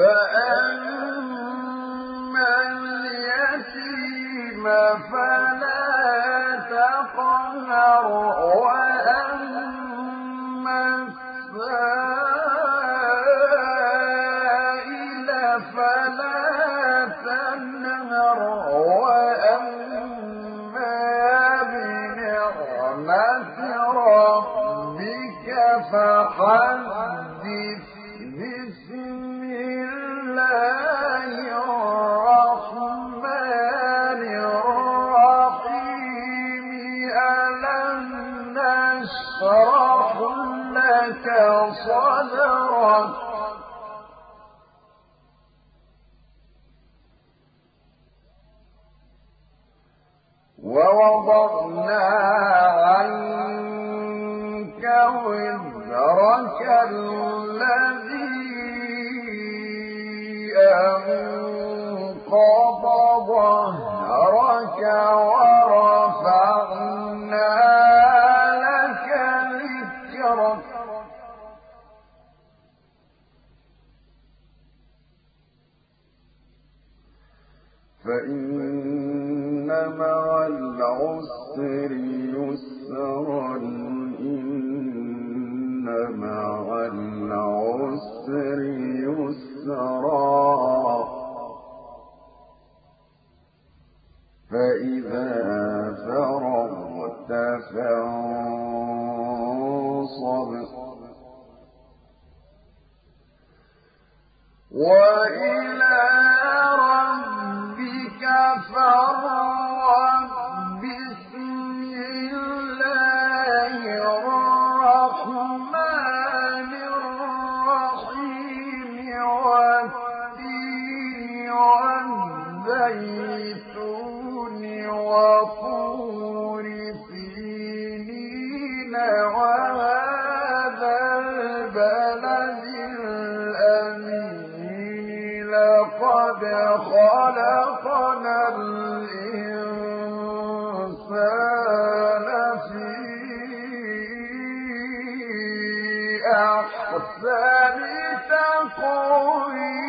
فأما اليتيم فلا تقهر وأما السائل فلا تنهر وأما بنعمة ربك فحدث. بسم الله الرحمن الرحيم. ألم نشرح لك صدرك ووضعنا عنك وزرك الذي أنقض ظهرك ورفعنا لك ذكرك. فإن مع العسر يسرا إن مع العسر يسرا فإذا فرغت فانصب وإلى ربك فارغب. بسم الله الرحمن الرحيم. والتين والزيتون وطور سينين وهذا البلد الأمين. لقد خلقنا الإنسان في أحسن تقويم.